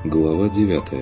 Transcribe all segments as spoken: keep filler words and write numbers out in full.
Глава девятая.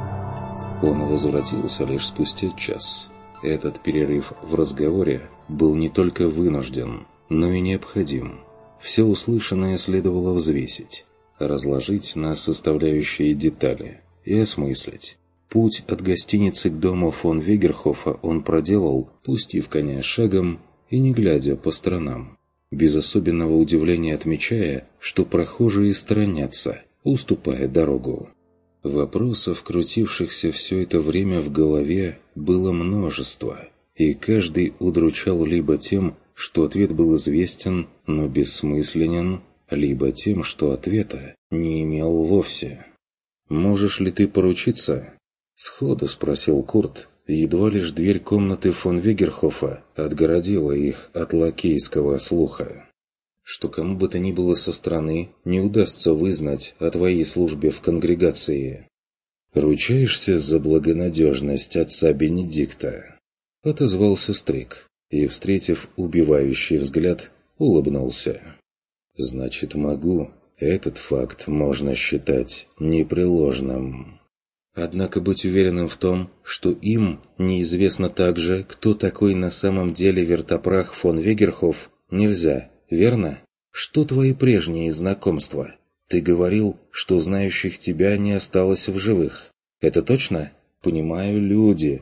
Он возвратился лишь спустя час. Этот перерыв в разговоре был не только вынужден, но и необходим. Все услышанное следовало взвесить, разложить на составляющие детали и осмыслить. Путь от гостиницы к дому фон Вегерхофа он проделал, пустив коня шагом и не глядя по сторонам, без особенного удивления отмечая, что прохожие сторонятся, уступая дорогу. Вопросов, крутившихся все это время в голове, было множество, и каждый удручал либо тем, что ответ был известен, но бессмысленен, либо тем, что ответа не имел вовсе. «Можешь ли ты поручиться?» — сходу спросил Курт, едва лишь дверь комнаты фон Вегерхофа отгородила их от лакейского слуха. «Что кому бы то ни было со стороны не удастся вызнать о твоей службе в конгрегации». «Ручаешься за благонадежность отца Бенедикта?» — отозвался Стрик и, встретив убивающий взгляд, улыбнулся. «Значит, могу. Этот факт можно считать непреложным. Однако быть уверенным в том, что им неизвестно также, кто такой на самом деле Вертопрах фон Вегерхоф, нельзя, верно? Что твои прежние знакомства? Ты говорил, что знающих тебя не осталось в живых. Это точно? Понимаю, люди.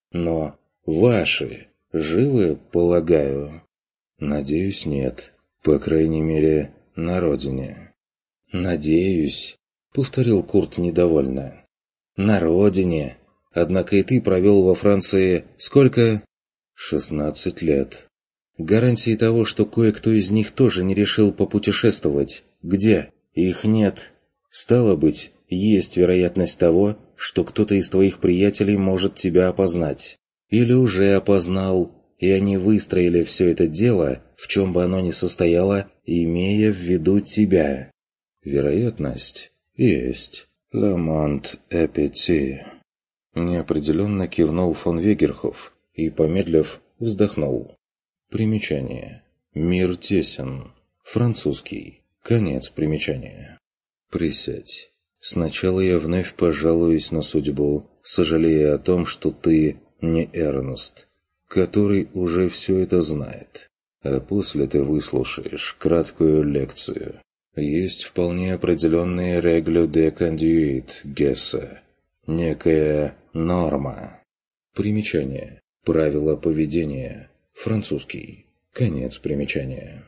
Но ваши живы, полагаю?» «Надеюсь, нет. По крайней мере, на родине». «Надеюсь», — повторил Курт недовольно. «На родине. Однако и ты провел во Франции сколько?» «Шестнадцать лет». «Гарантии того, что кое-кто из них тоже не решил попутешествовать, где? Их нет. Стало быть, есть вероятность того, что кто-то из твоих приятелей может тебя опознать. Или уже опознал, и они выстроили все это дело, в чем бы оно ни состояло, имея в виду тебя». «Вероятность есть. Ламонт эпити». Неопределенно кивнул фон Вегерхоф и, помедлив, вздохнул. Примечание. Мир тесен. Французский. Конец примечания. «Присядь. Сначала я вновь пожалуюсь на судьбу, сожалея о том, что ты не Эрнст, который уже все это знает. А после ты выслушаешь краткую лекцию. Есть вполне определенные реглю де кондюит Гесса. Некая норма. Примечание. Правила поведения. Французский. Конец примечания.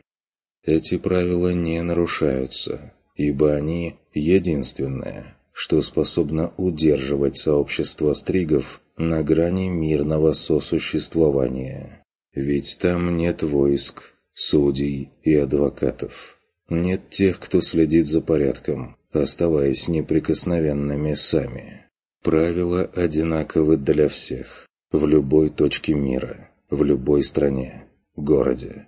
Эти правила не нарушаются, ибо они единственное, что способно удерживать сообщество стригов на грани мирного сосуществования. Ведь там нет войск, судей и адвокатов. Нет тех, кто следит за порядком, оставаясь неприкосновенными сами. Правила одинаковы для всех, в любой точке мира, в любой стране, городе,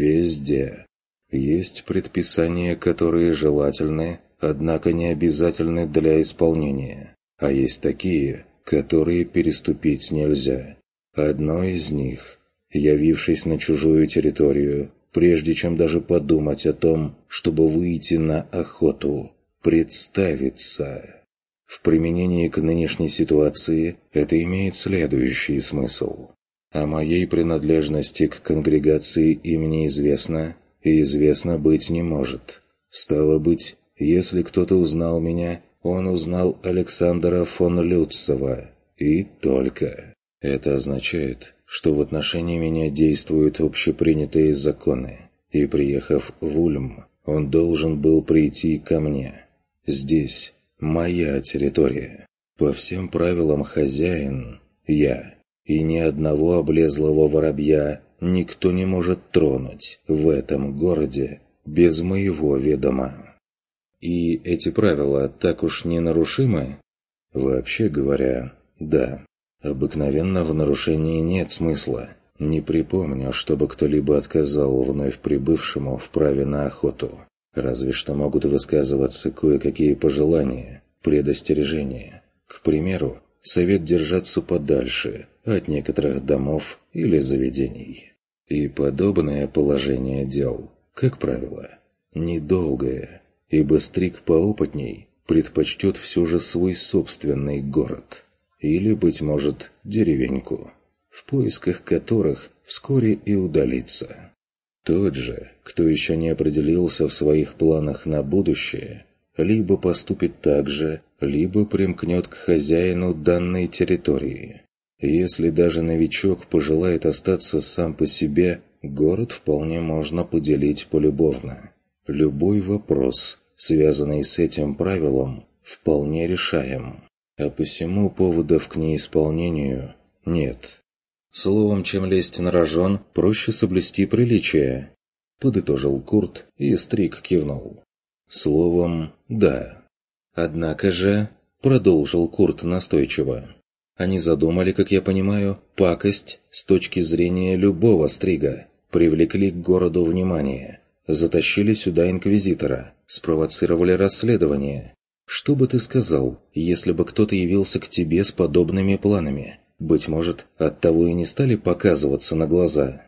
везде. Есть предписания, которые желательны, однако не обязательны для исполнения, а есть такие, которые переступить нельзя. Одно из них, явившись на чужую территорию, прежде чем даже подумать о том, чтобы выйти на охоту, представиться. В применении к нынешней ситуации это имеет следующий смысл. О моей принадлежности к конгрегации им неизвестно, и известно быть не может. Стало быть, если кто-то узнал меня, он узнал Александра фон Люцева. И только. Это означает, что в отношении меня действуют общепринятые законы, и, приехав в Ульм, он должен был прийти ко мне. Здесь моя территория. По всем правилам хозяин я, и ни одного облезлого воробья никто не может тронуть в этом городе без моего ведома. И эти правила так уж не нарушимы? Вообще говоря, да. Обыкновенно в нарушении нет смысла. Не припомню, чтобы кто-либо отказал вновь прибывшему в праве на охоту. Разве что могут высказываться кое-какие пожелания, предостережения. К примеру, совет держаться подальше от некоторых домов или заведений. И подобное положение дел, как правило, недолгое, ибо стриг поопытней предпочтет все же свой собственный город. Или, быть может, деревеньку, в поисках которых вскоре и удалится. Тот же, кто еще не определился в своих планах на будущее, либо поступит так же, либо примкнет к хозяину данной территории. Если даже новичок пожелает остаться сам по себе, город вполне можно поделить полюбовно. Любой вопрос, связанный с этим правилом, вполне решаем, а посему поводов к неисполнению нет. Словом, чем лезть на рожон, проще соблюсти приличие, подытожил Курт, и Стрик кивнул. Словом, да. Однако же, продолжил Курт настойчиво, они задумали, как я понимаю, пакость с точки зрения любого Стрига, привлекли к городу внимание, затащили сюда инквизитора, спровоцировали расследование. Что бы ты сказал, если бы кто-то явился к тебе с подобными планами? Быть может, оттого и не стали показываться на глаза?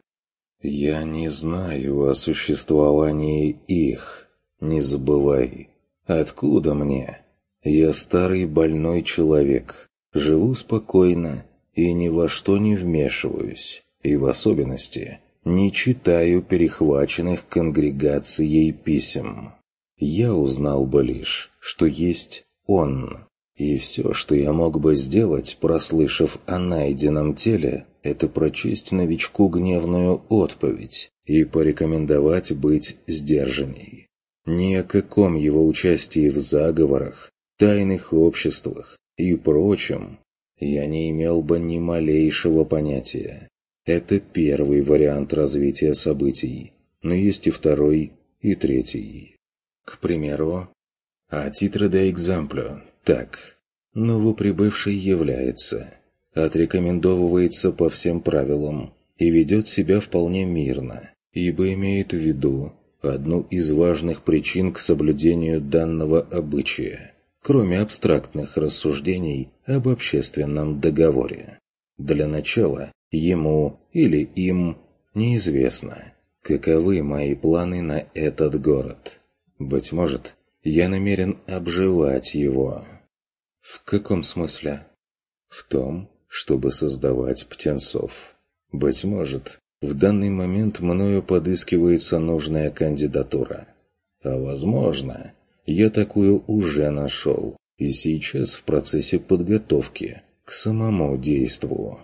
Я не знаю о существовании их, не забывай. Откуда мне? Я старый больной человек, живу спокойно и ни во что не вмешиваюсь, и в особенности не читаю перехваченных конгрегацией писем. Я узнал бы лишь, что есть он. И все, что я мог бы сделать, прослышав о найденном теле, это прочесть новичку гневную отповедь и порекомендовать быть сдержанней. Ни о каком его участии в заговорах, тайных обществах и прочем я не имел бы ни малейшего понятия. Это первый вариант развития событий, но есть и второй, и третий. К примеру, а титре де экзамплю. Так, новоприбывший является, отрекомендовывается по всем правилам и ведет себя вполне мирно, ибо имеет в виду одну из важных причин к соблюдению данного обычая, кроме абстрактных рассуждений об общественном договоре. Для начала ему или им неизвестно, каковы мои планы на этот город. Быть может, я намерен обживать его. В каком смысле? В том, чтобы создавать птенцов. Быть может, в данный момент мною подыскивается нужная кандидатура. А возможно, я такую уже нашел, и сейчас в процессе подготовки к самому действу.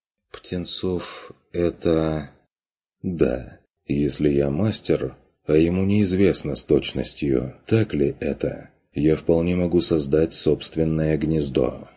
Птенцов — это... Да, если я мастер, а ему неизвестно с точностью, так ли это, я вполне могу создать собственное гнездо.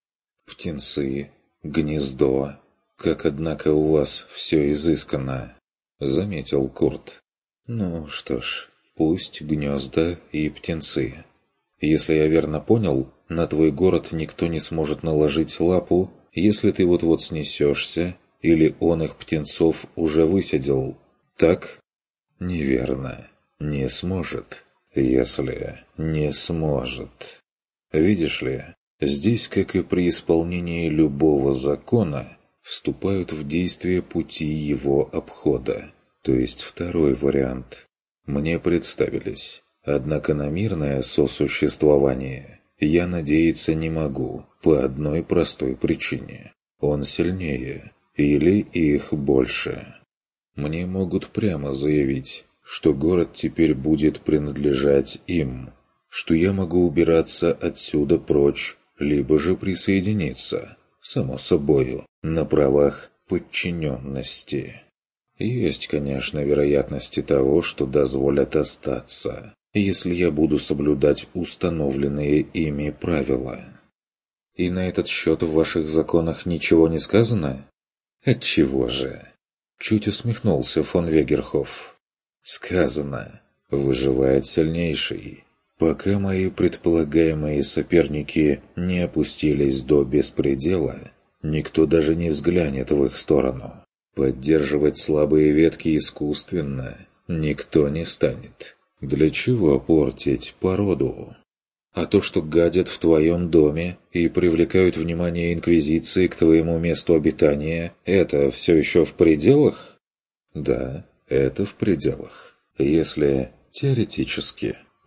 Птенцы, гнездо, как, однако, у вас все изысканно, заметил Курт. Ну что ж, пусть гнезда и птенцы. Если я верно понял, на твой город никто не сможет наложить лапу, если ты вот-вот снесешься, или он их птенцов уже высадил, так? Неверно. Не сможет, если не сможет. Видишь ли, здесь, как и при исполнении любого закона, вступают в действие пути его обхода, то есть второй вариант. Мне представились, однако на мирное сосуществование я надеяться не могу по одной простой причине. Он сильнее, или их больше. Мне могут прямо заявить, что город теперь будет принадлежать им, что я могу убираться отсюда прочь, либо же присоединиться, само собою, на правах подчиненности. Есть, конечно, вероятности того, что дозволят остаться, если я буду соблюдать установленные ими правила. И на этот счет в ваших законах ничего не сказано? Отчего же? Чуть усмехнулся фон Вегерхоф. Сказано, выживает сильнейший. Пока мои предполагаемые соперники не опустились до беспредела, никто даже не взглянет в их сторону. Поддерживать слабые ветки искусственно никто не станет. Для чего портить породу? А то, что гадят в твоем доме и привлекают внимание Инквизиции к твоему месту обитания, это все еще в пределах? Да, это в пределах. Если теоретически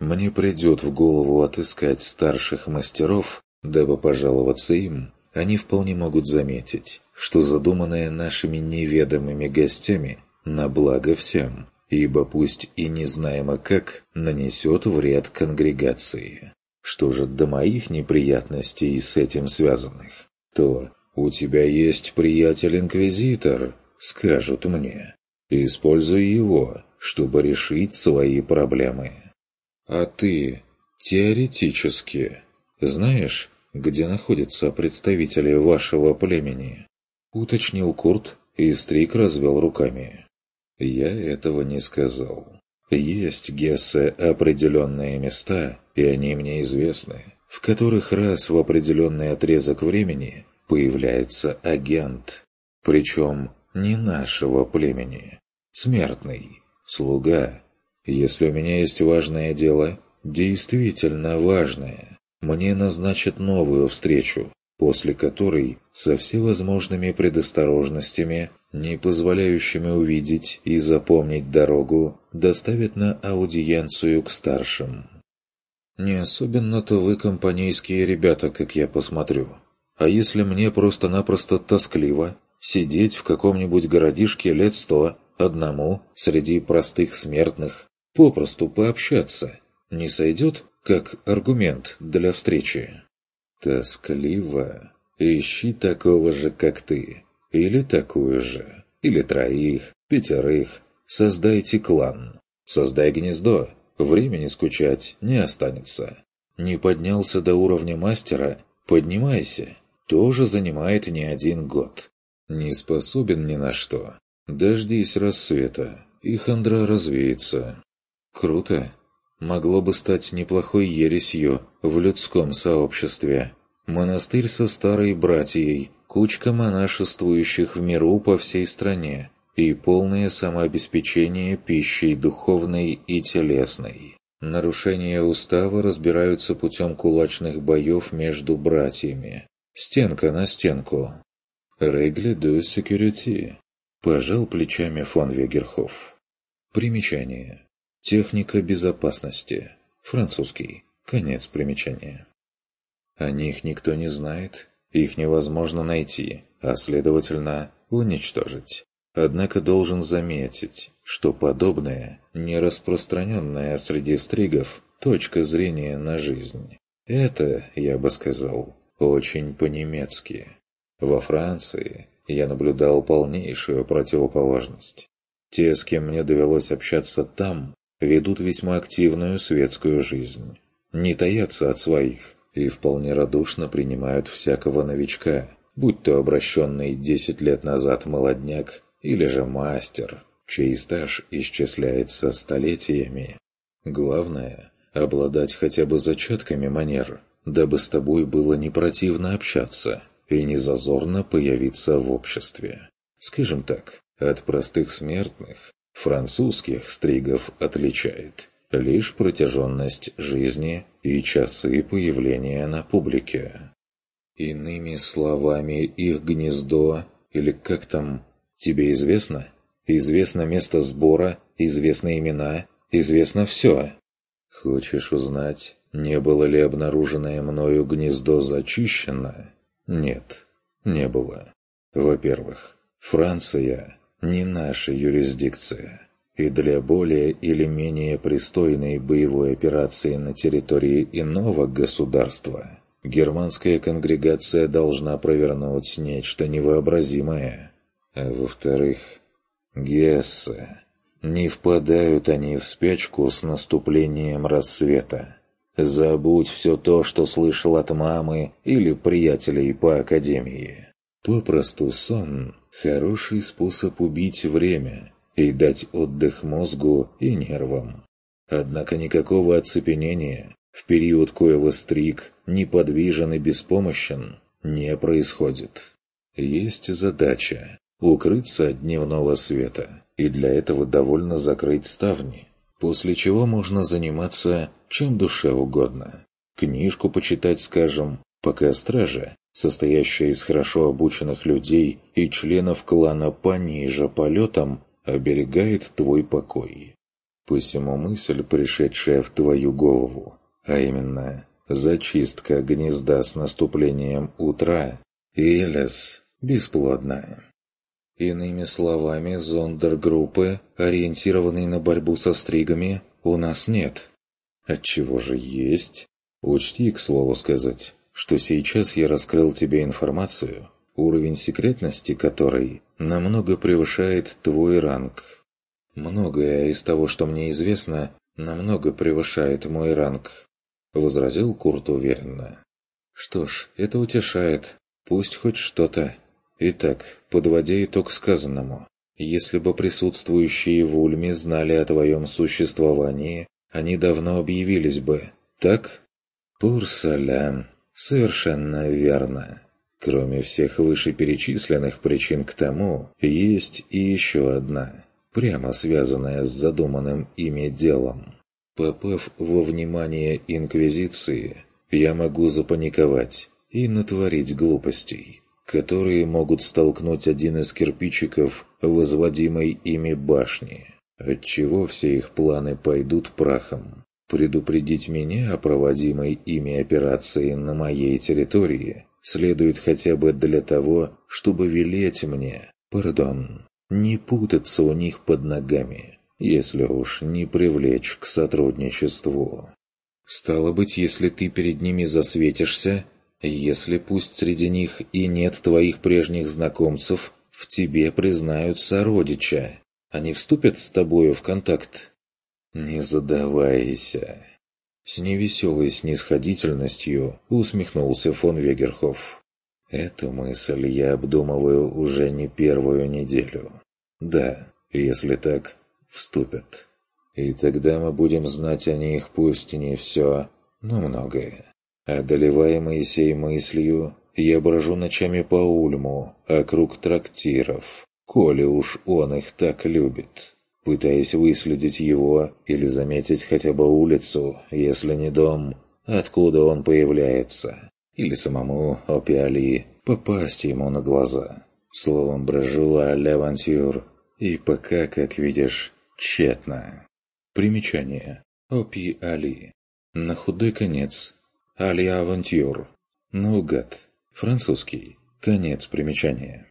мне придет в голову отыскать старших мастеров, дабы пожаловаться им, они вполне могут заметить, что задуманное нашими неведомыми гостями на благо всем, ибо пусть и не знаемо как, нанесет вред конгрегации. Что же до моих неприятностей с этим связанных, то «у тебя есть приятель-инквизитор», скажут мне. Используй его, чтобы решить свои проблемы. А ты теоретически знаешь, где находятся представители вашего племени? Уточнил Курт, и Стрик развел руками. Я этого не сказал. Есть, Гессе, определенные места, и они мне известны, в которых раз в определенный отрезок времени появляется агент, причем не нашего племени, смертный, слуга. Если у меня есть важное дело, действительно важное, мне назначат новую встречу, после которой со всевозможными предосторожностями, не позволяющими увидеть и запомнить дорогу, доставят на аудиенцию к старшим. Не особенно-то вы компанейские ребята, как я посмотрю. А если мне просто-напросто тоскливо сидеть в каком-нибудь городишке лет сто, одному, среди простых смертных, попросту пообщаться, не сойдет, как аргумент для встречи? Тоскливо? Ищи такого же, как ты. Или такую же. Или троих, пятерых. Создайте клан. Создай гнездо. Времени скучать не останется. Не поднялся до уровня мастера? Поднимайся. Тоже занимает не один год. Не способен ни на что. Дождись рассвета, и хандра развеется. Круто. Могло бы стать неплохой ересью в людском сообществе. Монастырь со старой братьей, кучка монашествующих в миру по всей стране и полное самообеспечение пищей духовной и телесной. Нарушения устава разбираются путем кулачных боев между братьями. Стенка на стенку. «Регли де секюрити», – пожал плечами фон Вегерхоф. Примечание. Техника безопасности. Французский. Конец примечания. О них никто не знает, их невозможно найти, а следовательно, уничтожить. Однако должен заметить, что подобная, нераспространенная среди стригов, точка зрения на жизнь. Это, я бы сказал, очень по-немецки. Во Франции я наблюдал полнейшую противоположность. Те, с кем мне довелось общаться там, ведут весьма активную светскую жизнь. Не таятся от своих и вполне радушно принимают всякого новичка, будь то обращенный десять лет назад молодняк или же мастер, чей стаж исчисляется столетиями. Главное – обладать хотя бы зачатками манер, дабы с тобой было не противно общаться и не зазорно появиться в обществе. Скажем так, от простых смертных французских стригов отличает лишь протяженность жизни и часы появления на публике. Иными словами, их гнездо, или как там, тебе известно? Известно место сбора, известны имена, известно все. Хочешь узнать, не было ли обнаруженное мною гнездо зачищено? Нет, не было. Во-первых, Франция не наша юрисдикция. И для более или менее пристойной боевой операции на территории иного государства германская конгрегация должна провернуть нечто невообразимое. А во-вторых, Гессе. Не впадают они в спячку с наступлением рассвета. Забудь все то, что слышал от мамы или приятелей по академии. Попросту сон – хороший способ убить время и дать отдых мозгу и нервам. Однако никакого оцепенения в период коего стриг неподвижен и беспомощен не происходит. Есть задача – укрыться от дневного света, и для этого довольно закрыть ставни, после чего можно заниматься чем душе угодно. Книжку почитать, скажем, пока стража, состоящая из хорошо обученных людей и членов клана пониже полетом, оберегает твой покой. Посему мысль, пришедшая в твою голову, а именно зачистка гнезда с наступлением утра, Элес, бесплодна. Иными словами, зондергруппы, ориентированной на борьбу со стригами, у нас нет. Отчего же есть? Учти, к слову сказать, что сейчас я раскрыл тебе информацию, уровень секретности которой намного превышает твой ранг. Многое из того, что мне известно, намного превышает мой ранг, — возразил Курт уверенно. Что ж, это утешает. Пусть хоть что-то. Итак, подводя итог сказанному, если бы присутствующие в Ульме знали о твоем существовании, они давно объявились бы, так? Пурсалям, совершенно верно. Кроме всех вышеперечисленных причин к тому, есть и еще одна, прямо связанная с задуманным ими делом. Попав во внимание Инквизиции, я могу запаниковать и натворить глупостей, которые могут столкнуть один из кирпичиков возводимой ими башни, отчего все их планы пойдут прахом. Предупредить меня о проводимой ими операции на моей территории следует хотя бы для того, чтобы велеть мне, пардон, не путаться у них под ногами, если уж не привлечь к сотрудничеству. Стало быть, если ты перед ними засветишься, если пусть среди них и нет твоих прежних знакомцев, в тебе признают сородича, они вступят с тобою в контакт? Не задавайся. С невеселой снисходительностью усмехнулся фон Вегерхоф. Эту мысль я обдумываю уже не первую неделю. Да, если так, вступят. И тогда мы будем знать о них пусть не все, но многое. Одолеваемый сей мыслью, я брожу ночами по Ульму, округ трактиров, коли уж он их так любит, пытаясь выследить его или заметить хотя бы улицу, если не дом, откуда он появляется, или самому Опи-Али попасть ему на глаза. Словом, брожу а-ля авантюр, и пока, как видишь, тщетно. Примечание. Опи-Али. На худой конец. Али-авантюр. Наугад. Французский. Конец примечания.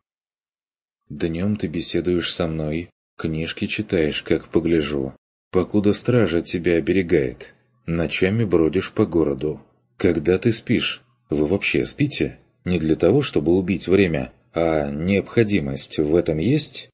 Днем ты беседуешь со мной, книжки читаешь, как погляжу, покуда стража тебя оберегает. Ночами бродишь по городу. Когда ты спишь? Вы вообще спите? Не для того, чтобы убить время, а необходимость в этом есть?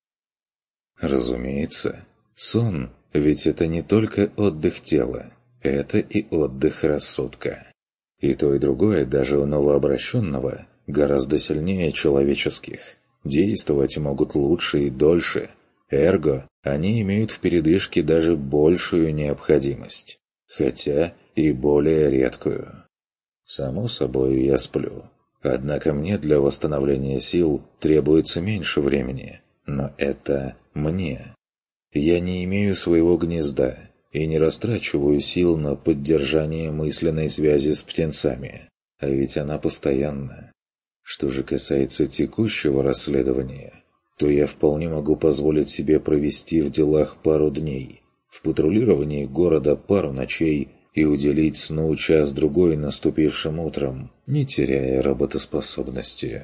Разумеется. Сон, ведь это не только отдых тела, это и отдых рассудка. И то, и другое, даже у новообращенного, гораздо сильнее человеческих. Действовать могут лучше и дольше. Эрго, они имеют в передышке даже большую необходимость. Хотя и более редкую. Само собой, я сплю. Однако мне для восстановления сил требуется меньше времени. Но это мне. Я не имею своего гнезда и не растрачиваю сил на поддержание мысленной связи с птенцами, а ведь она постоянна. Что же касается текущего расследования, то я вполне могу позволить себе провести в делах пару дней, в патрулировании города пару ночей и уделить сну час-другой наступившим утром, не теряя работоспособности.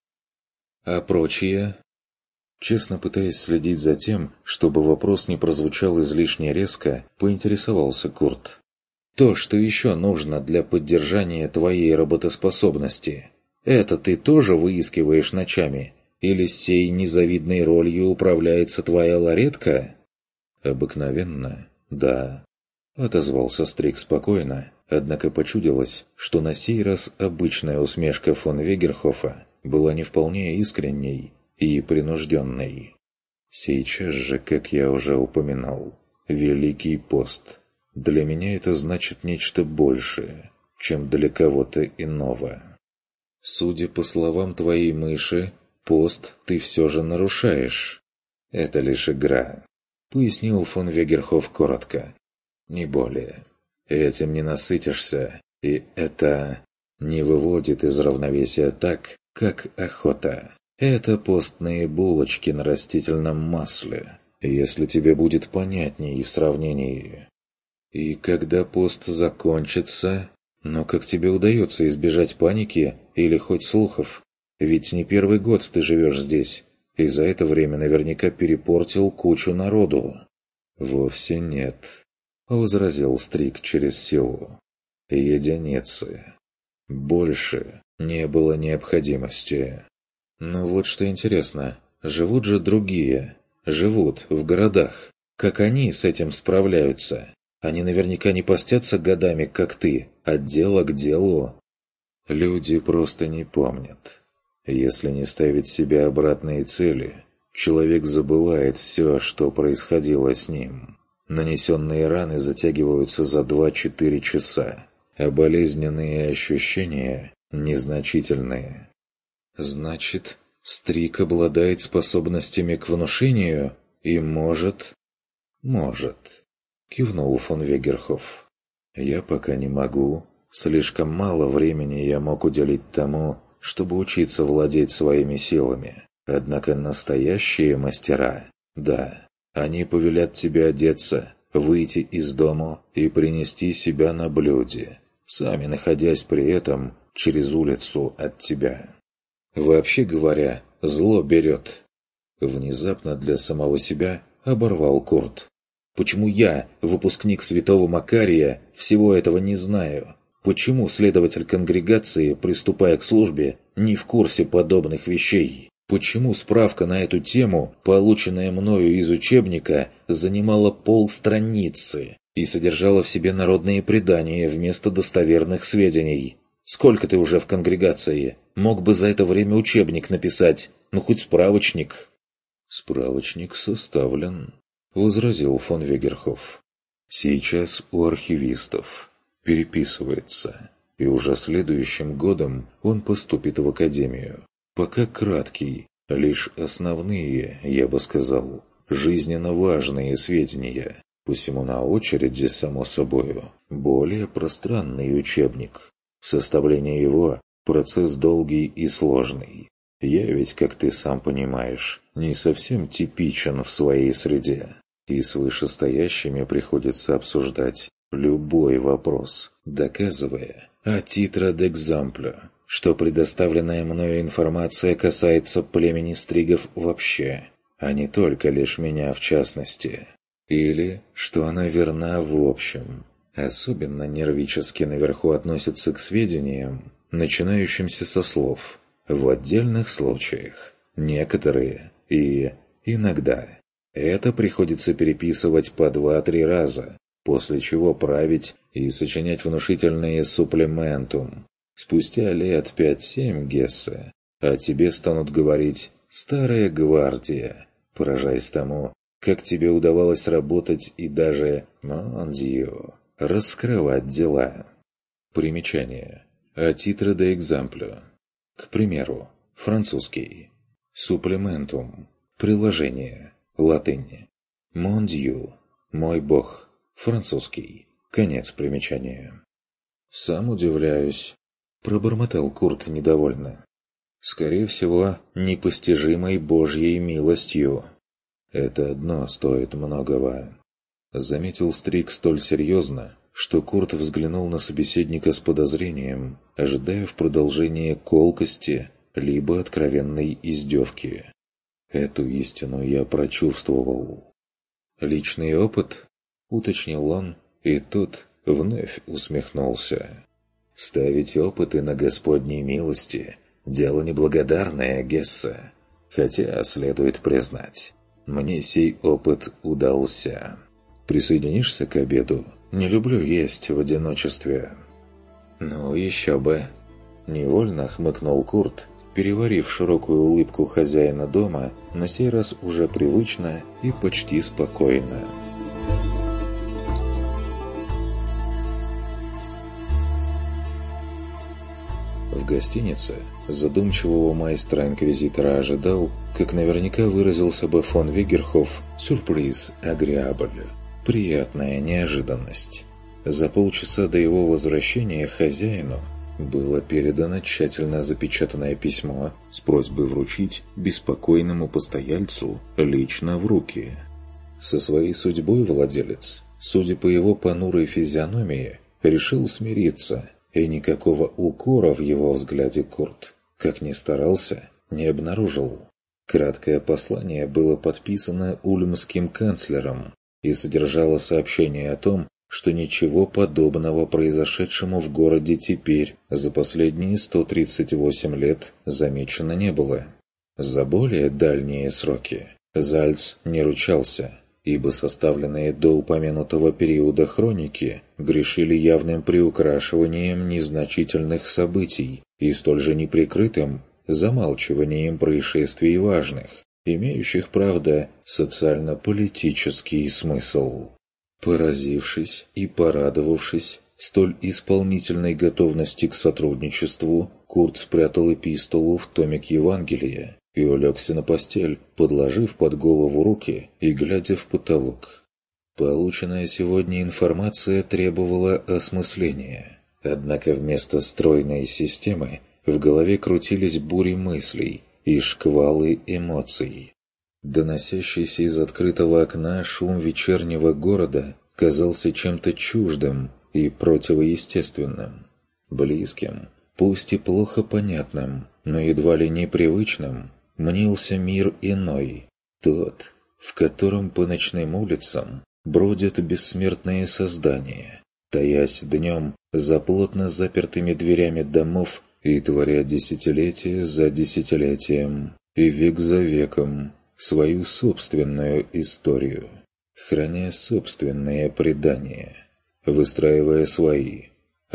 А прочие... Честно пытаясь следить за тем, чтобы вопрос не прозвучал излишне резко, поинтересовался Курт. «То, что еще нужно для поддержания твоей работоспособности, это ты тоже выискиваешь ночами? Или с сей незавидной ролью управляется твоя ларетка?» «Обыкновенно, да», — отозвался Стрик спокойно, однако почудилось, что на сей раз обычная усмешка фон Вегерхофа была не вполне искренней и принужденной. Сейчас же, как я уже упоминал, Великий пост. Для меня это значит нечто большее, чем для кого-то иного. Судя по словам твоей мыши, пост ты все же нарушаешь. Это лишь игра, пояснил фон Вегерхоф коротко. Не более. Этим не насытишься, и это не выводит из равновесия так, как охота. Это постные булочки на растительном масле. если тебе будет понятней в сравнении. И когда пост закончится... Но как тебе удается избежать паники или хоть слухов? Ведь не первый год ты живешь здесь, и за это время наверняка перепортил кучу народу. Вовсе нет, возразил Стрик через силу. Единицы. Больше не было необходимости. Но вот что интересно, живут же другие, живут в городах. Как они с этим справляются? Они наверняка не постятся годами, как ты, от дела к делу. Люди просто не помнят. Если не ставить себе обратные цели, человек забывает все, что происходило с ним. Нанесенные раны затягиваются за два-четыре часа, а болезненные ощущения незначительные. Значит, Стрик обладает способностями к внушению и может... Может... Кивнул фон Вегерхоф. «Я пока не могу. Слишком мало времени я мог уделить тому, чтобы учиться владеть своими силами. Однако настоящие мастера, да, они повелят тебе одеться, выйти из дому и принести себя на блюде, сами находясь при этом через улицу от тебя. Вообще говоря, зло берет». Внезапно для самого себя оборвал Курт. Почему я, выпускник Святого Макария, всего этого не знаю? Почему следователь конгрегации, приступая к службе, не в курсе подобных вещей? Почему справка на эту тему, полученная мною из учебника, занимала полстраницы и содержала в себе народные предания вместо достоверных сведений? Сколько ты уже в конгрегации? Мог бы за это время учебник написать, ну хоть справочник. Справочник составлен. — возразил фон Вегерхоф. «Сейчас у архивистов. Переписывается. И уже следующим годом он поступит в академию. Пока краткий, лишь основные, я бы сказал, жизненно важные сведения. Посему на очереди, само собою, более пространный учебник. Составление его – процесс долгий и сложный. Я ведь, как ты сам понимаешь, не совсем типичен в своей среде. И с вышестоящими приходится обсуждать любой вопрос, доказывая а титра d'exemple, что предоставленная мною информация касается племени стригов вообще, а не только лишь меня в частности. Или что она верна в общем. Особенно нервически наверху относится к сведениям, начинающимся со слов. В отдельных случаях, некоторые и иногда. Это приходится переписывать по два-три раза, после чего править и сочинять внушительные суплементум. Спустя лет пять-семь, Гессе, о тебе станут говорить «старая гвардия», поражаясь тому, как тебе удавалось работать и даже, мондио, раскрывать дела. Примечание. А титра d'exemple. К примеру, французский. Суплементум. Приложение. Латынь. Mon Dieu. Мой бог. Французский. Конец примечания. Сам удивляюсь. Пробормотал Курт недовольно. Скорее всего, непостижимой Божьей милостью. Это одно стоит многого. Заметил Стрик столь серьезно, что Курт взглянул на собеседника с подозрением, ожидая в продолжении колкости либо откровенной издевки. Эту истину я прочувствовал. «Личный опыт?» — уточнил он, и тут вновь усмехнулся. «Ставить опыты на Господней милости — дело неблагодарное, Гессе. Хотя, следует признать, мне сей опыт удался. Присоединишься к обеду? Не люблю есть в одиночестве». «Ну, еще бы!» — невольно хмыкнул Курт, переварив широкую улыбку хозяина дома, на сей раз уже привычно и почти спокойно. В гостинице задумчивого майстра-инквизитора ожидал, как наверняка выразился бы фон Вегерхоф, сюрприз агреабль, приятная неожиданность. За полчаса до его возвращения хозяину было передано тщательно запечатанное письмо с просьбой вручить беспокойному постояльцу лично в руки. Со своей судьбой владелец, судя по его понурой физиономии, решил смириться, и никакого укора в его взгляде Курт, как ни старался, не обнаружил. Краткое послание было подписано ульмским канцлером и содержало сообщение о том, что ничего подобного произошедшему в городе теперь, за последние сто тридцать восемь лет, замечено не было. За более дальние сроки Зальц не ручался, ибо составленные до упомянутого периода хроники грешили явным приукрашиванием незначительных событий и столь же неприкрытым замалчиванием происшествий важных, имеющих, правда, социально-политический смысл. Поразившись и порадовавшись столь исполнительной готовности к сотрудничеству, Курт спрятал эпистолу в томик Евангелия и улегся на постель, подложив под голову руки и глядя в потолок. Полученная сегодня информация требовала осмысления, однако вместо стройной системы в голове крутились бури мыслей и шквалы эмоций. Доносящийся из открытого окна шум вечернего города казался чем-то чуждым и противоестественным. Близким, пусть и плохо понятным, но едва ли непривычным, мнился мир иной, тот, в котором по ночным улицам бродят бессмертные создания, таясь днем за плотно запертыми дверями домов и творя десятилетие за десятилетием и век за веком свою собственную историю, храня собственные предания, выстраивая свои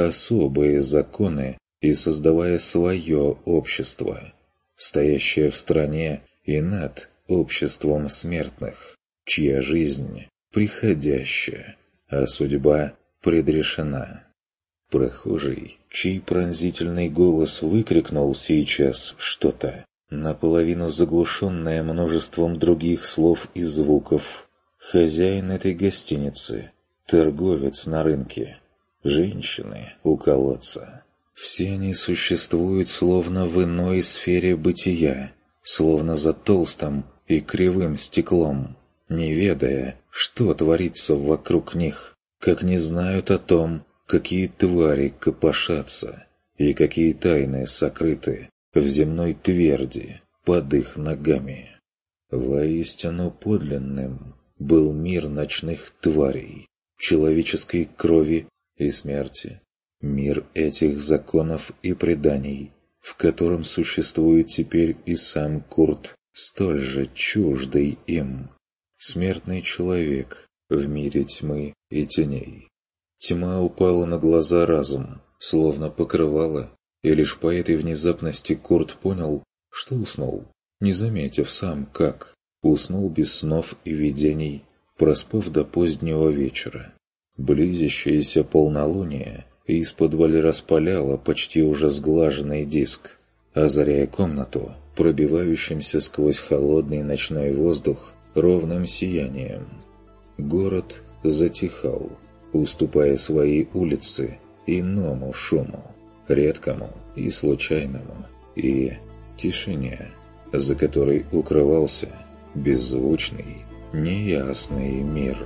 особые законы и создавая свое общество, стоящее в стране и над обществом смертных, чья жизнь приходящая, а судьба предрешена. Прохожий, чей пронзительный голос выкрикнул сейчас что-то, наполовину заглушенное множеством других слов и звуков. Хозяин этой гостиницы, торговец на рынке, женщины у колодца. Все они существуют словно в иной сфере бытия, словно за толстым и кривым стеклом, не ведая, что творится вокруг них, как не знают о том, какие твари копошатся и какие тайны сокрыты в земной тверди под их ногами. Воистину подлинным был мир ночных тварей, человеческой крови и смерти, мир этих законов и преданий, в котором существует теперь и сам Курт, столь же чуждый им. Смертный человек в мире тьмы и теней. Тьма упала на глаза разум, словно покрывала, и лишь по этой внезапности Курт понял, что уснул, не заметив сам как. Уснул без снов и видений, проспав до позднего вечера. Близящееся полнолуние из-под распаляло почти уже сглаженный диск, озаряя комнату, пробивающимся сквозь холодный ночной воздух ровным сиянием. Город затихал, уступая свои улицы иному шуму, редкому и случайному, и тишине, за которой укрывался беззвучный, неясный мир.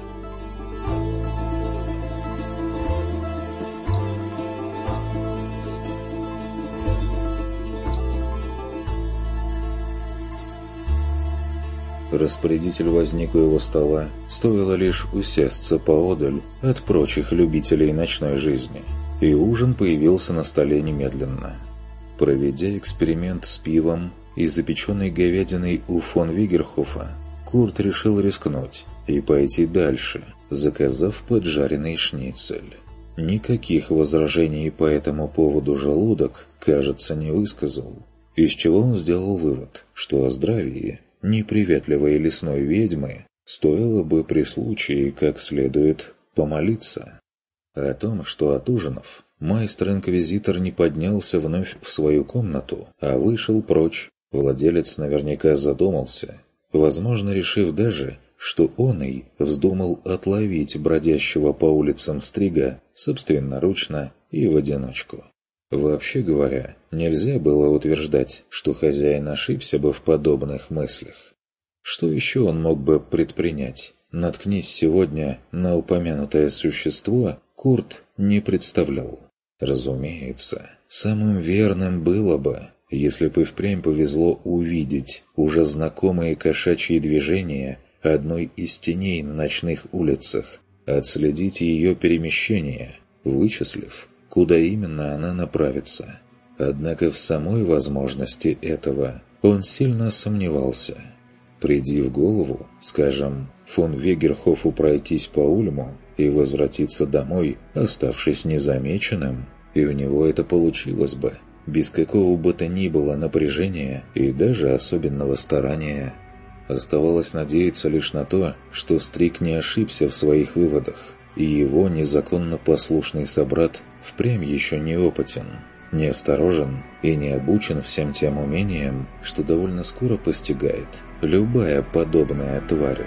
Распорядитель возник у его стола, стоило лишь усесться поодаль от прочих любителей ночной жизни, и ужин появился на столе немедленно. Проведя эксперимент с пивом и запеченной говядиной у фон Вигерхофа, Курт решил рискнуть и пойти дальше, заказав поджаренный шницель. Никаких возражений по этому поводу желудок, кажется, не высказал, из чего он сделал вывод, что о здравии неприветливой лесной ведьмы стоило бы при случае как следует помолиться. О том, что от ужинов майстер-инквизитор не поднялся вновь в свою комнату, а вышел прочь, владелец наверняка задумался, возможно, решив даже, что оный вздумал отловить бродящего по улицам стрига собственноручно и в одиночку. Вообще говоря, нельзя было утверждать, что хозяин ошибся бы в подобных мыслях. Что еще он мог бы предпринять? Наткнись сегодня на упомянутое существо, Курт не представлял. Разумеется, самым верным было бы, если бы впрямь повезло увидеть уже знакомые кошачьи движения одной из теней на ночных улицах, отследить ее перемещение, вычислив, куда именно она направится. Однако в самой возможности этого он сильно сомневался. Приди в голову, скажем, фон Вегерхофу пройтись по Ульму и возвратиться домой, оставшись незамеченным, и у него это получилось бы, без какого бы то ни было напряжения и даже особенного старания. Оставалось надеяться лишь на то, что Стрик не ошибся в своих выводах, и его незаконно послушный собрат впрямь еще неопытен, неосторожен и не обучен всем тем умениям, что довольно скоро постигает любая подобная тварь.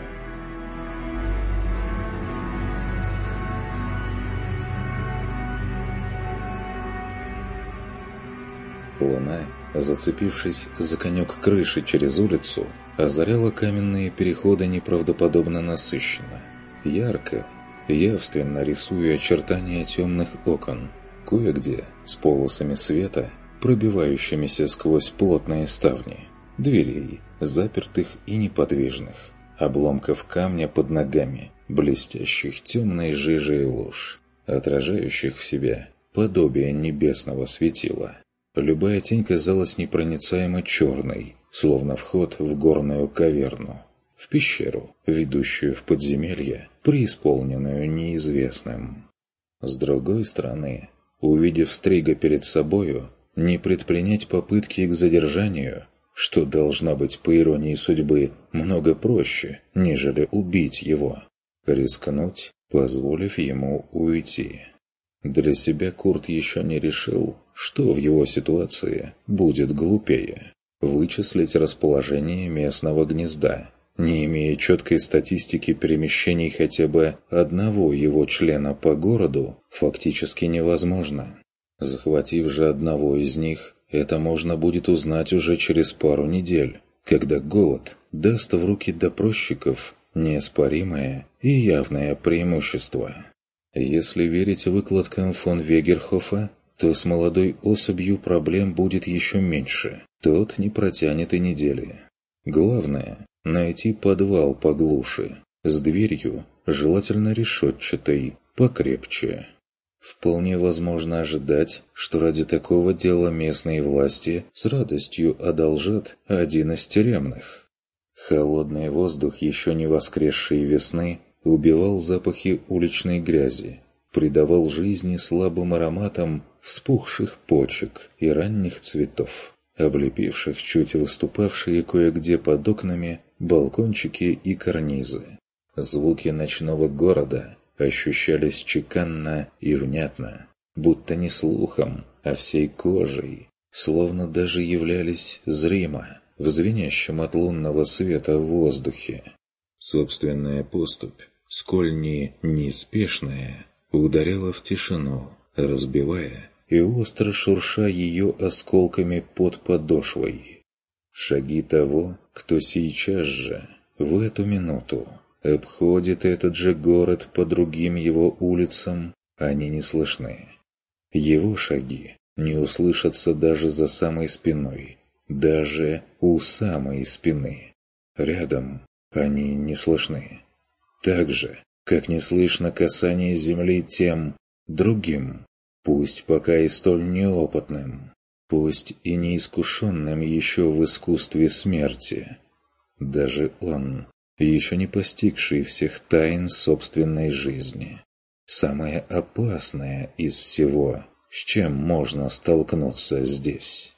Луна, зацепившись за конек крыши через улицу, озаряла каменные переходы неправдоподобно насыщенно, ярко, явственно рисуя очертания темных окон, кое-где с полосами света, пробивающимися сквозь плотные ставни, дверей, запертых и неподвижных, обломков камня под ногами, блестящих темной жижей луж, отражающих в себе подобие небесного светила. Любая тень казалась непроницаемо черной, словно вход в горную каверну, в пещеру, ведущую в подземелье, преисполненную неизвестным. С другой стороны, увидев Стрига перед собою, не предпринять попытки к задержанию, что должно быть, по иронии судьбы, много проще, нежели убить его, рискнуть, позволив ему уйти. Для себя Курт еще не решил, что в его ситуации будет глупее – вычислить расположение местного гнезда, не имея четкой статистики перемещений хотя бы одного его члена по городу, фактически невозможно. Захватив же одного из них, это можно будет узнать уже через пару недель, когда голод даст в руки допросчиков неоспоримое и явное преимущество. Если верить выкладкам фон Вегерхофа, то с молодой особью проблем будет еще меньше. Тот не протянет и недели. Главное – найти подвал поглуше, с дверью, желательно решетчатой, покрепче. Вполне возможно ожидать, что ради такого дела местные власти с радостью одолжат один из тюремных. Холодный воздух еще не воскресшей весны убивал запахи уличной грязи, придавал жизни слабым ароматам вспухших почек и ранних цветов, облепивших чуть выступавшие кое-где под окнами балкончики и карнизы. Звуки ночного города ощущались чеканно и внятно, будто не слухом, а всей кожей, словно даже являлись зримо в звенящем от лунного света в воздухе. Собственная поступь, сколь ни неспешная, ударяла в тишину, разбивая и остро шурша ее осколками под подошвой. Шаги того, кто сейчас же, в эту минуту, обходит этот же город по другим его улицам, они не слышны. Его шаги не услышатся даже за самой спиной, даже у самой спины. Рядом они не слышны. Так же, как не слышно касание земли тем другим, пусть пока и столь неопытным, пусть и неискушенным еще в искусстве смерти. Даже он, еще не постигший всех тайн собственной жизни, самое опасное из всего, с чем можно столкнуться здесь.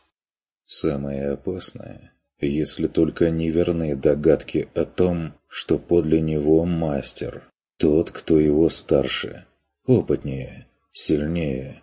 Самое опасное, если только не верны догадки о том, что подле него мастер, тот, кто его старше, опытнее, сильнее,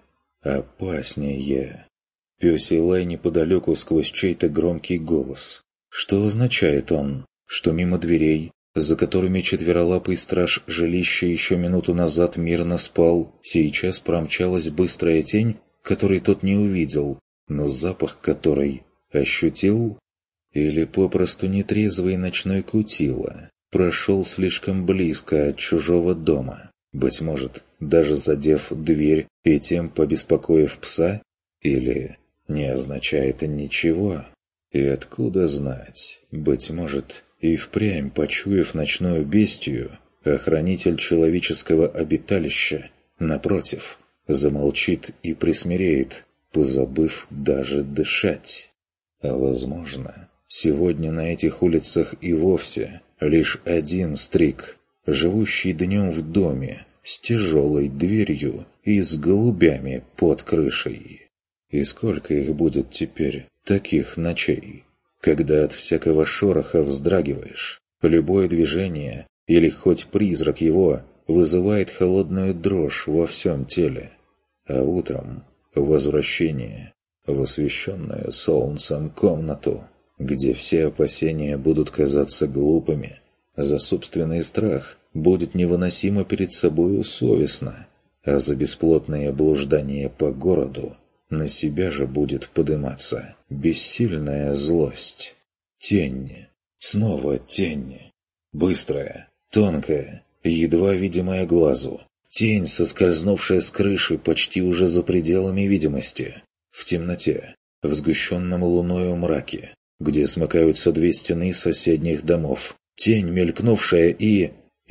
опаснее. Пёсий лай неподалеку сквозь чей-то громкий голос. Что означает он? Что мимо дверей, за которыми четверолапый страж жилища еще минуту назад мирно спал, сейчас промчалась быстрая тень, которой тот не увидел, но запах которой ощутил? Или попросту нетрезвый ночной кутила прошел слишком близко от чужого дома, быть может, даже задев дверь и тем побеспокоив пса? Или не означает ничего? И откуда знать? Быть может, и впрямь почуяв ночную бестию, охранитель человеческого обиталища, напротив, замолчит и присмиреет, позабыв даже дышать. А возможно, сегодня на этих улицах и вовсе лишь один стрик, живущий днем в доме, с тяжелой дверью и с голубями под крышей. И сколько их будет теперь, таких ночей, когда от всякого шороха вздрагиваешь, любое движение или хоть призрак его вызывает холодную дрожь во всем теле, а утром возвращение в освещенную солнцем комнату, где все опасения будут казаться глупыми, за собственный страх будет невыносимо перед собою совестно, а за бесплотное блуждание по городу на себя же будет подыматься бессильная злость. Тень, снова тень, быстрая, тонкая, едва видимая глазу, тень, соскользнувшая с крыши почти уже за пределами видимости, в темноте, в сгущенном луною мраке, где смыкаются две стены соседних домов, тень, мелькнувшая и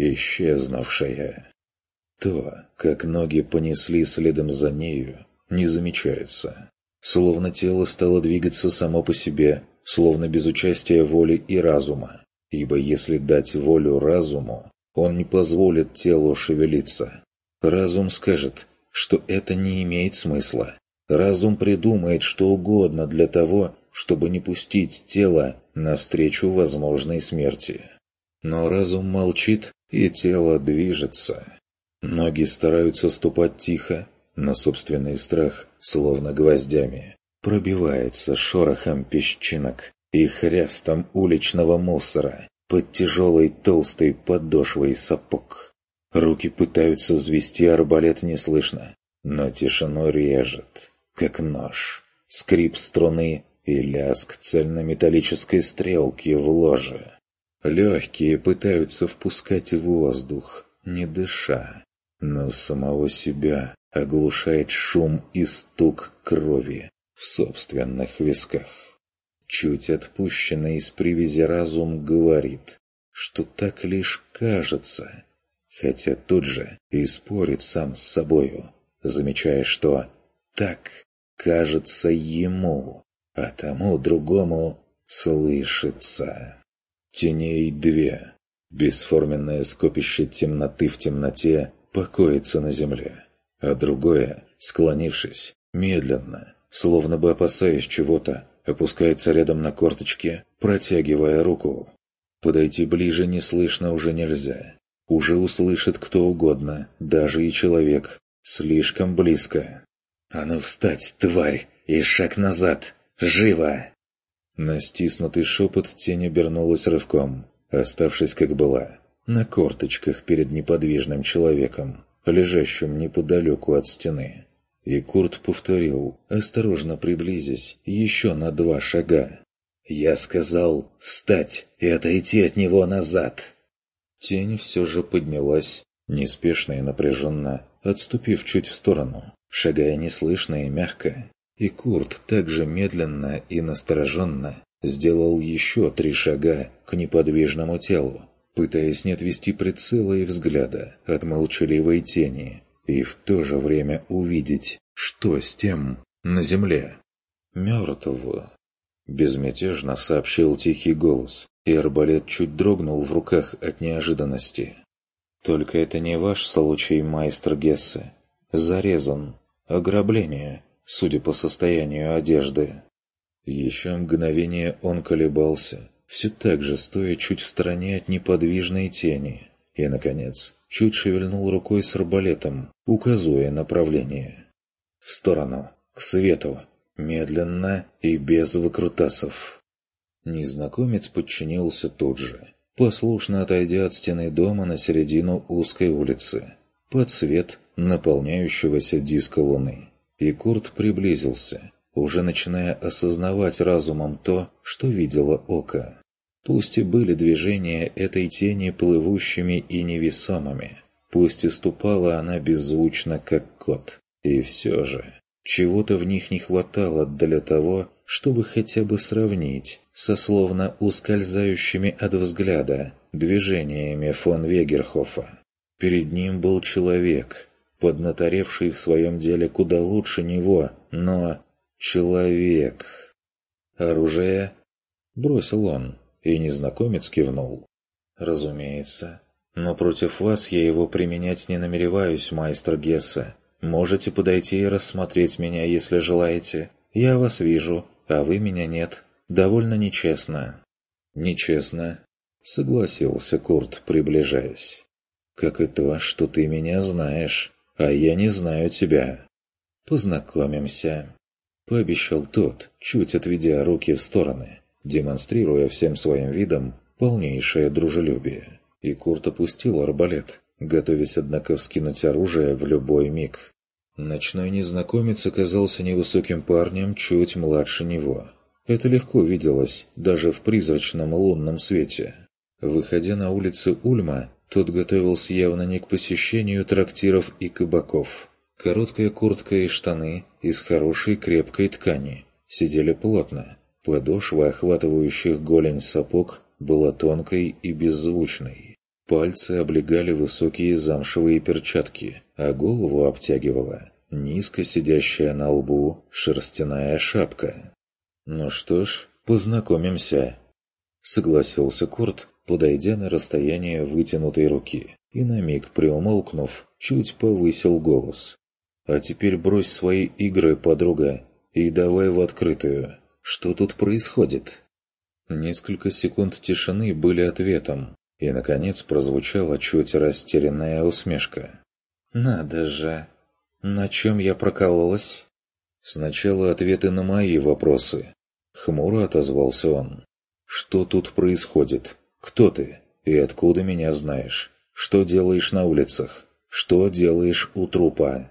исчезнувшая. То, как ноги понесли следом за нею, не замечается. Словно тело стало двигаться само по себе, словно без участия воли и разума, ибо если дать волю разуму, он не позволит телу шевелиться. Разум скажет, что это не имеет смысла. Разум придумает что угодно для того, чтобы не пустить тело навстречу возможной смерти. Но разум молчит, и тело движется. Ноги стараются ступать тихо, но собственный страх, словно гвоздями, пробивается шорохом песчинок и хрястом уличного мусора под тяжелой толстой подошвой сапог. Руки пытаются взвести арбалет неслышно, но тишину режет, как нож, скрип струны и лязг цельнометаллической стрелки в ложе. Легкие пытаются впускать воздух, не дыша, но самого себя оглушает шум и стук крови в собственных висках. Чуть отпущенный из привязи разум говорит, что так лишь кажется, хотя тут же и спорит сам с собою, замечая, что так кажется ему, а тому другому слышится. Теней две. Бесформенное скопище темноты в темноте покоится на земле, а другое, склонившись, медленно, словно бы опасаясь чего-то, опускается рядом на корточки, протягивая руку. Подойти ближе неслышно уже нельзя. Уже услышит кто угодно, даже и человек, слишком близко. «А ну встать, тварь, и шаг назад! Живо!» На стиснутый шепот тень обернулась рывком, оставшись как была, на корточках перед неподвижным человеком, лежащим неподалеку от стены. И Курт повторил, осторожно приблизясь еще на два шага. «Я сказал встать и отойти от него назад!» Тень все же поднялась, неспешно и напряженно, отступив чуть в сторону, шагая неслышно и мягко. И Курт также медленно и настороженно сделал еще три шага к неподвижному телу, пытаясь не отвести прицела и взгляда от молчаливой тени, и в то же время увидеть, что с тем на земле. «Мертв», — безмятежно сообщил тихий голос, и арбалет чуть дрогнул в руках от неожиданности. «Только это не ваш случай, майстер Гессе. Зарезан. Ограбление, судя по состоянию одежды». Еще мгновение он колебался, все так же стоя чуть в стороне от неподвижной тени, и, наконец, чуть шевельнул рукой с арбалетом, указывая направление. В сторону, к свету, медленно и без выкрутасов. Незнакомец подчинился тут же, послушно отойдя от стены дома на середину узкой улицы, под свет наполняющегося диска луны. И Курт приблизился, уже начиная осознавать разумом то, что видело око. Пусть и были движения этой тени плывущими и невесомыми, пусть и ступала она беззвучно, как кот, и все же чего-то в них не хватало для того, чтобы хотя бы сравнить со словно ускользающими от взгляда движениями фон Вегерхофа. Перед ним был человек, поднаторевший в своем деле куда лучше него, но человек. «Оружие?» — бросил он, и незнакомец кивнул. «Разумеется. Но против вас я его применять не намереваюсь, майстер Гессе. Можете подойти и рассмотреть меня, если желаете. Я вас вижу, а вы меня нет. Довольно нечестно». «Нечестно», — согласился Курт, приближаясь. «Как и то, что ты меня знаешь, а я не знаю тебя. Познакомимся», — пообещал тот, чуть отведя руки в стороны, демонстрируя всем своим видом полнейшее дружелюбие. И Курт опустил арбалет, готовясь, однако, вскинуть оружие в любой миг. Ночной незнакомец оказался невысоким парнем, чуть младше него. Это легко виделось даже в призрачном лунном свете. Выходя на улицы Ульма, тот готовился явно не к посещению трактиров и кабаков. Короткая куртка и штаны из хорошей крепкой ткани сидели плотно. Подошва, охватывающих голень сапог, была тонкой и беззвучной. Пальцы облегали высокие замшевые перчатки, а голову обтягивала низко сидящая на лбу шерстяная шапка. «Ну что ж, познакомимся», — согласился Курт, подойдя на расстояние вытянутой руки, и на миг приумолкнув, чуть повысил голос. «А теперь брось свои игры, подруга, и давай в открытую. Что тут происходит?» Несколько секунд тишины были ответом, и, наконец, прозвучала чуть растерянная усмешка. «Надо же! На чем я прокололась?» «Сначала ответы на мои вопросы», — хмуро отозвался он. «Что тут происходит? Кто ты? И откуда меня знаешь? Что делаешь на улицах? Что делаешь у трупа?»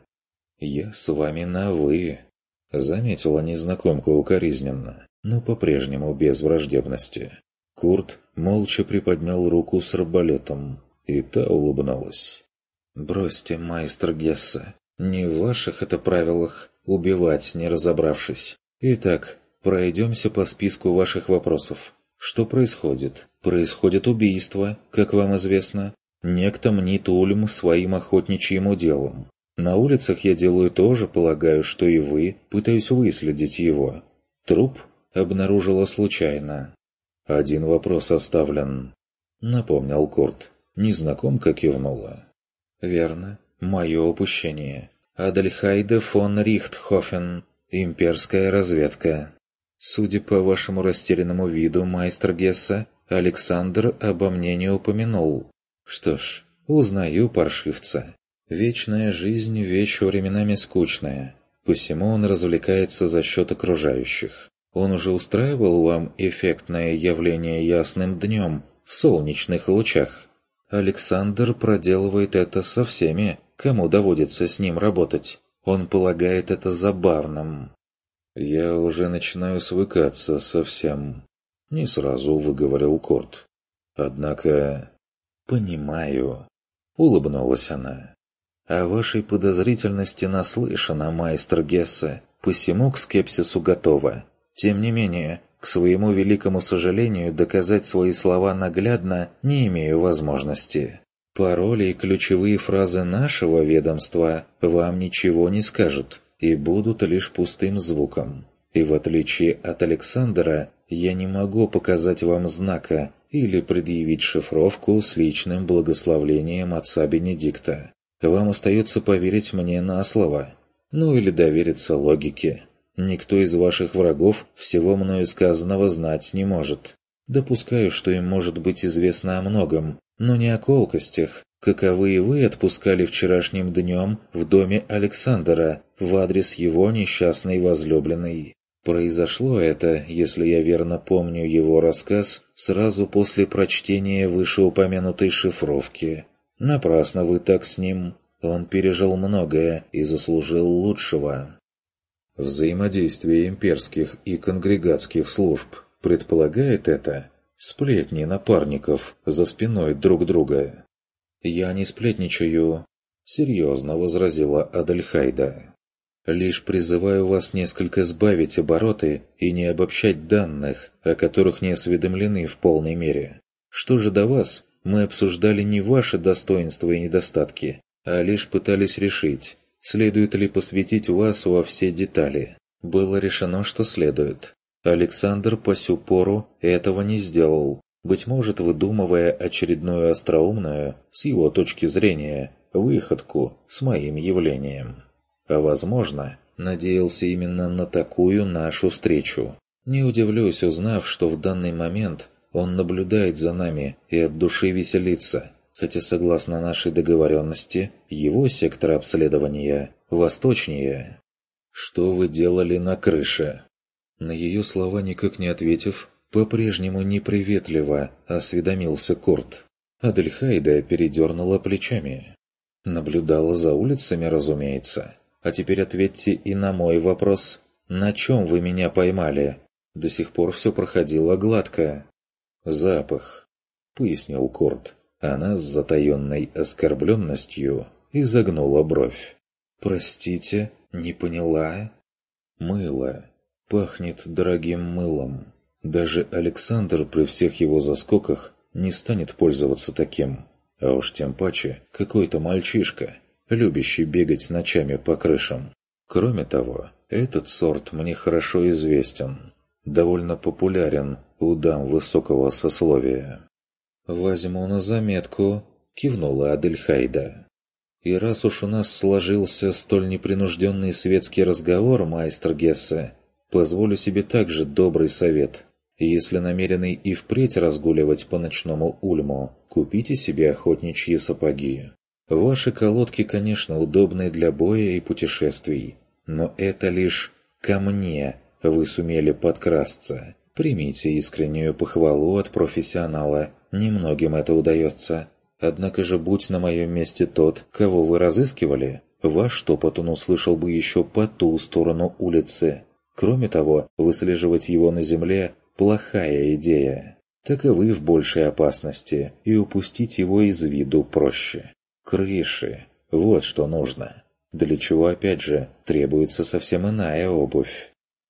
«Я с вами на «вы», — заметила незнакомка укоризненно, но по-прежнему без враждебности. Курт молча приподнял руку с арбалетом, и та улыбнулась. «Бросьте, майстер Гессе, не в ваших это правилах убивать, не разобравшись. Итак, пройдемся по списку ваших вопросов. Что происходит? Происходит убийство, как вам известно. Некто мнит Ульм своим охотничьим уделом. На улицах я делаю то же, полагаю, что и вы, пытаюсь выследить его. Труп обнаружила случайно». «Один вопрос оставлен», — напомнил Курт. Незнакомка кивнула. «Верно. Мое упущение. Адельхайде фон Рихтхофен. Имперская разведка. Судя по вашему растерянному виду, майстер Гессе, Александр обо мне не упомянул. Что ж, узнаю паршивца. Вечная жизнь — вещь временами скучная. Посему он развлекается за счет окружающих. Он уже устраивал вам эффектное явление ясным днем в солнечных лучах? Александр проделывает это со всеми, кому доводится с ним работать. Он полагает это забавным». «Я уже начинаю свыкаться со всем», — не сразу выговорил Курт. «Однако...» «Понимаю», — улыбнулась она. «О вашей подозрительности наслышана, майстер Гессе, посему к скепсису готова. Тем не менее, к своему великому сожалению, доказать свои слова наглядно не имею возможности. Пароли и ключевые фразы нашего ведомства вам ничего не скажут и будут лишь пустым звуком. И в отличие от Александра, я не могу показать вам знака или предъявить шифровку с личным благословлением отца Бенедикта. Вам остается поверить мне на слово, ну или довериться логике. Никто из ваших врагов всего мною сказанного знать не может. Допускаю, что им может быть известно о многом, но не о колкостях, каковые вы отпускали вчерашним днем в доме Александра в адрес его несчастной возлюбленной. Произошло это, если я верно помню его рассказ, сразу после прочтения вышеупомянутой шифровки. Напрасно вы так с ним. Он пережил многое и заслужил лучшего. Взаимодействие имперских и конгрегатских служб предполагает это? Сплетни напарников за спиной друг друга. «Я не сплетничаю», — серьезно возразила Адельхайда. «Лишь призываю вас несколько сбавить обороты и не обобщать данных, о которых не осведомлены в полной мере. Что же до вас, мы обсуждали не ваши достоинства и недостатки, а лишь пытались решить, следует ли посвятить вас во все детали. Было решено, что следует. Александр по сю пору этого не сделал, быть может, выдумывая очередную остроумную, с его точки зрения, выходку с моим явлением. А возможно, надеялся именно на такую нашу встречу. Не удивлюсь, узнав, что в данный момент он наблюдает за нами и от души веселится, хотя, согласно нашей договоренности, его сектор обследования восточнее. «Что вы делали на крыше?» На ее слова никак не ответив, по-прежнему неприветливо осведомился Курт. Адельхайда передернула плечами. Наблюдала за улицами, разумеется. А теперь ответьте и на мой вопрос. На чем вы меня поймали? До сих пор все проходило гладко. «Запах», — пояснил Курт. Она с затаенной оскорбленностью изогнула бровь. «Простите, не поняла?» «Мыло. Пахнет дорогим мылом. Даже Александр при всех его заскоках не станет пользоваться таким. А уж тем паче какой-то мальчишка, любящий бегать ночами по крышам. Кроме того, этот сорт мне хорошо известен. Довольно популярен у дам высокого сословия». «Возьму на заметку», — кивнула Адельхайда. «И раз уж у нас сложился столь непринужденный светский разговор, майстер Гессе, позволю себе также добрый совет. Если намерены и впредь разгуливать по ночному Ульму, купите себе охотничьи сапоги. Ваши колодки, конечно, удобны для боя и путешествий, но это лишь ко мне вы сумели подкрасться. Примите искреннюю похвалу от профессионала, немногим это удается. Однако же, будь на моем месте тот, кого вы разыскивали, ваш топот он услышал бы еще по ту сторону улицы. Кроме того, выслеживать его на земле – плохая идея. Таковы в большей опасности, и упустить его из виду проще. Крыши – вот что нужно. Для чего, опять же, требуется совсем иная обувь.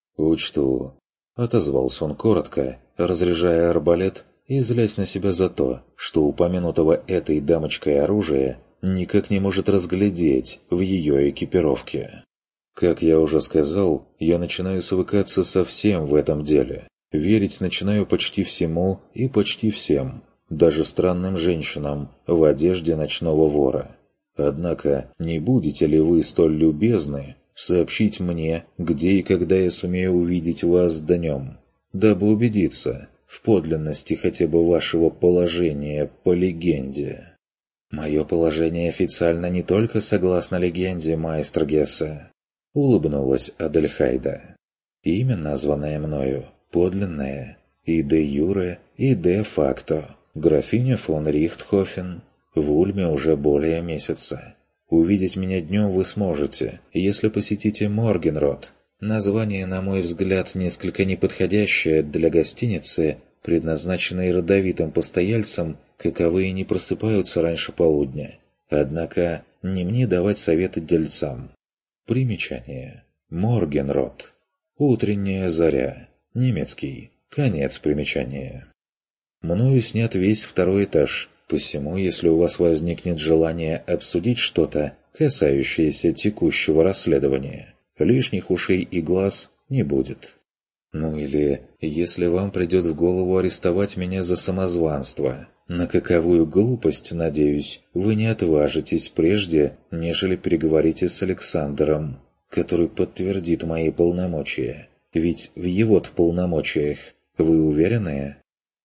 «Учту», — отозвался он коротко, разряжая арбалет и злясь на себя за то, что упомянутого этой дамочкой оружия никак не может разглядеть в ее экипировке. «Как я уже сказал, я начинаю свыкаться со всем в этом деле. Верить начинаю почти всему и почти всем, даже странным женщинам в одежде ночного вора. Однако, не будете ли вы столь любезны сообщить мне, где и когда я сумею увидеть вас днем, дабы убедиться в подлинности хотя бы вашего положения по легенде?» «Мое положение официально не только согласно легенде, майстер Гессе», — улыбнулась Адельхайда. «Имя, названное мною, подлинное, и де юре, и де факто. Графиня фон Рихтхофен. В Ульме уже более месяца. Увидеть меня днем вы сможете, если посетите Моргенрот. Название, на мой взгляд, несколько неподходящее для гостиницы, предназначенной родовитым постояльцам, каковые не просыпаются раньше полудня. Однако не мне давать советы дельцам. Примечание. Моргенрот. Утренняя заря. Немецкий. Конец примечания. Мною снят весь второй этаж, посему, если у вас возникнет желание обсудить что-то, касающееся текущего расследования, лишних ушей и глаз не будет. Ну или, если вам придет в голову арестовать меня за самозванство, на каковую глупость, надеюсь, вы не отважитесь прежде, нежели переговорите с Александром, который подтвердит мои полномочия. Ведь в его-то полномочиях вы уверены?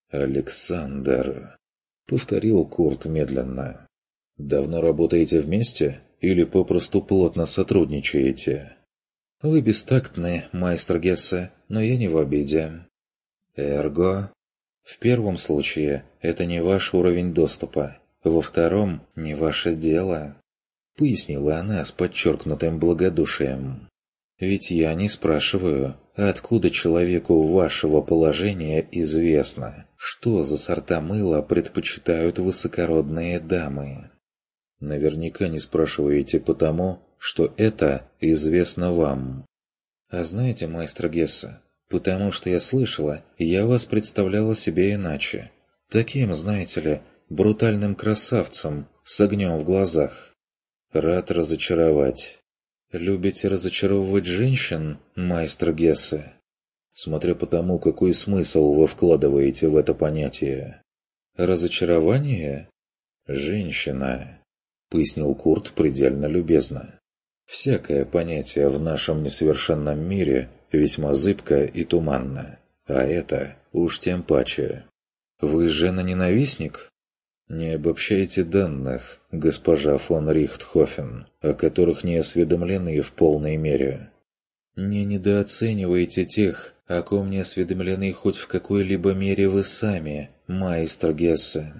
«Александр», — повторил Курт медленно. «Давно работаете вместе или попросту плотно сотрудничаете?» «Вы бестактны, майстер Гессе, но я не в обиде». «Эрго?» «В первом случае это не ваш уровень доступа, во втором – не ваше дело», — пояснила она с подчеркнутым благодушием. Ведь я не спрашиваю, откуда человеку вашего положения известно, что за сорта мыла предпочитают высокородные дамы. Наверняка не спрашиваете потому, что это известно вам. А знаете, майстер Гесса, потому что я слышала, я вас представляла себе иначе. Таким, знаете ли, брутальным красавцем с огнем в глазах. Рад разочаровать. Любите разочаровывать женщин, майстер Гессе? Смотря по тому, какой смысл вы вкладываете в это понятие. Разочарование? Женщина, пояснил Курт предельно любезно. Всякое понятие в нашем несовершенном мире весьма зыбко и туманно, а это уж тем паче. Вы жена-ненавистник? Не обобщайте данных, госпожа фон Рихтхофен, о которых не осведомлены в полной мере. Не недооценивайте тех, о ком не осведомлены хоть в какой-либо мере вы сами, майстер Гессе.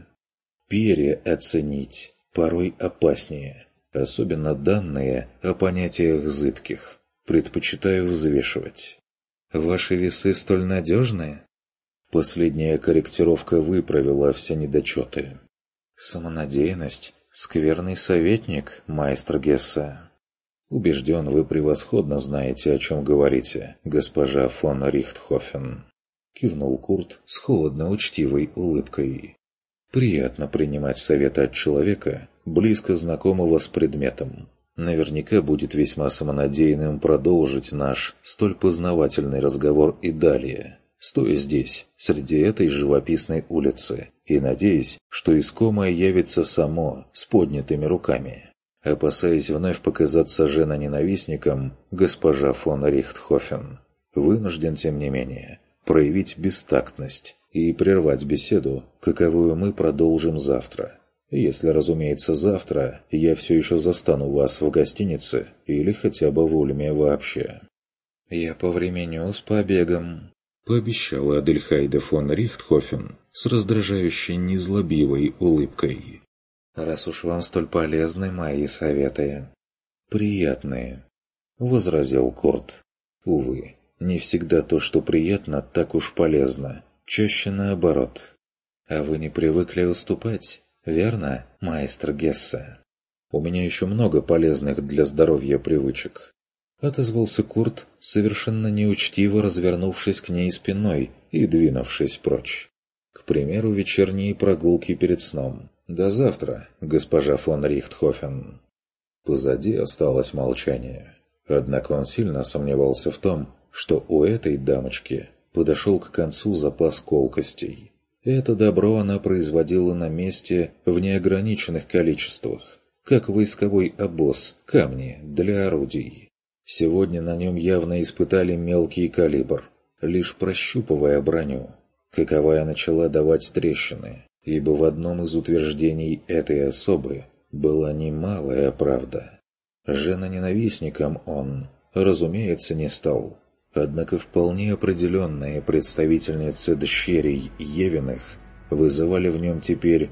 Переоценить порой опаснее, особенно данные о понятиях зыбких. Предпочитаю взвешивать. Ваши весы столь надежны? Последняя корректировка выправила все недочеты. Самонадеянность – скверный советник, майстер Гессе. Убежден, вы превосходно знаете, о чем говорите, госпожа фон Рихтхофен. Кивнул Курт с холодно-учтивой улыбкой. Приятно принимать советы от человека, близко знакомого с предметом. Наверняка будет весьма самонадеянным продолжить наш столь познавательный разговор и далее, стоя здесь, среди этой живописной улицы, и надеясь, что искомое явится само, с поднятыми руками. Опасаясь вновь показаться жена-ненавистником, госпожа фон Рихтхофен вынужден, тем не менее, проявить бестактность и прервать беседу, каковую мы продолжим завтра. Если, разумеется, завтра я все еще застану вас в гостинице или хотя бы в Ульме вообще. «Я повременю с побегом», — пообещала Адельхайда фон Рихтхофен с раздражающей незлобивой улыбкой. «Раз уж вам столь полезны мои советы». «Приятные», — возразил Курт. «Увы, не всегда то, что приятно, так уж полезно, чаще наоборот. А вы не привыкли уступать, верно, майстер Гессе?» «У меня еще много полезных для здоровья привычек», — отозвался Курт, совершенно неучтиво развернувшись к ней спиной и двинувшись прочь. «К примеру, вечерние прогулки перед сном. До завтра, госпожа фон Рихтхофен». Позади осталось молчание. Однако он сильно сомневался в том, что у этой дамочки подошел к концу запас колкостей. Это добро она производила на месте в неограниченных количествах, как войсковой обоз, камни для орудий. Сегодня на нем явно испытали мелкий калибр, лишь прощупывая броню, каковая начала давать трещины, ибо в одном из утверждений этой особы была немалая правда. Жена-ненавистником он, разумеется, не стал. Однако вполне определенные представительницы дщерей Евиных вызывали в нем теперь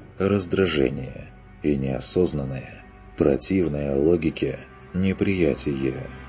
раздражение и неосознанное, противное логике неприятие.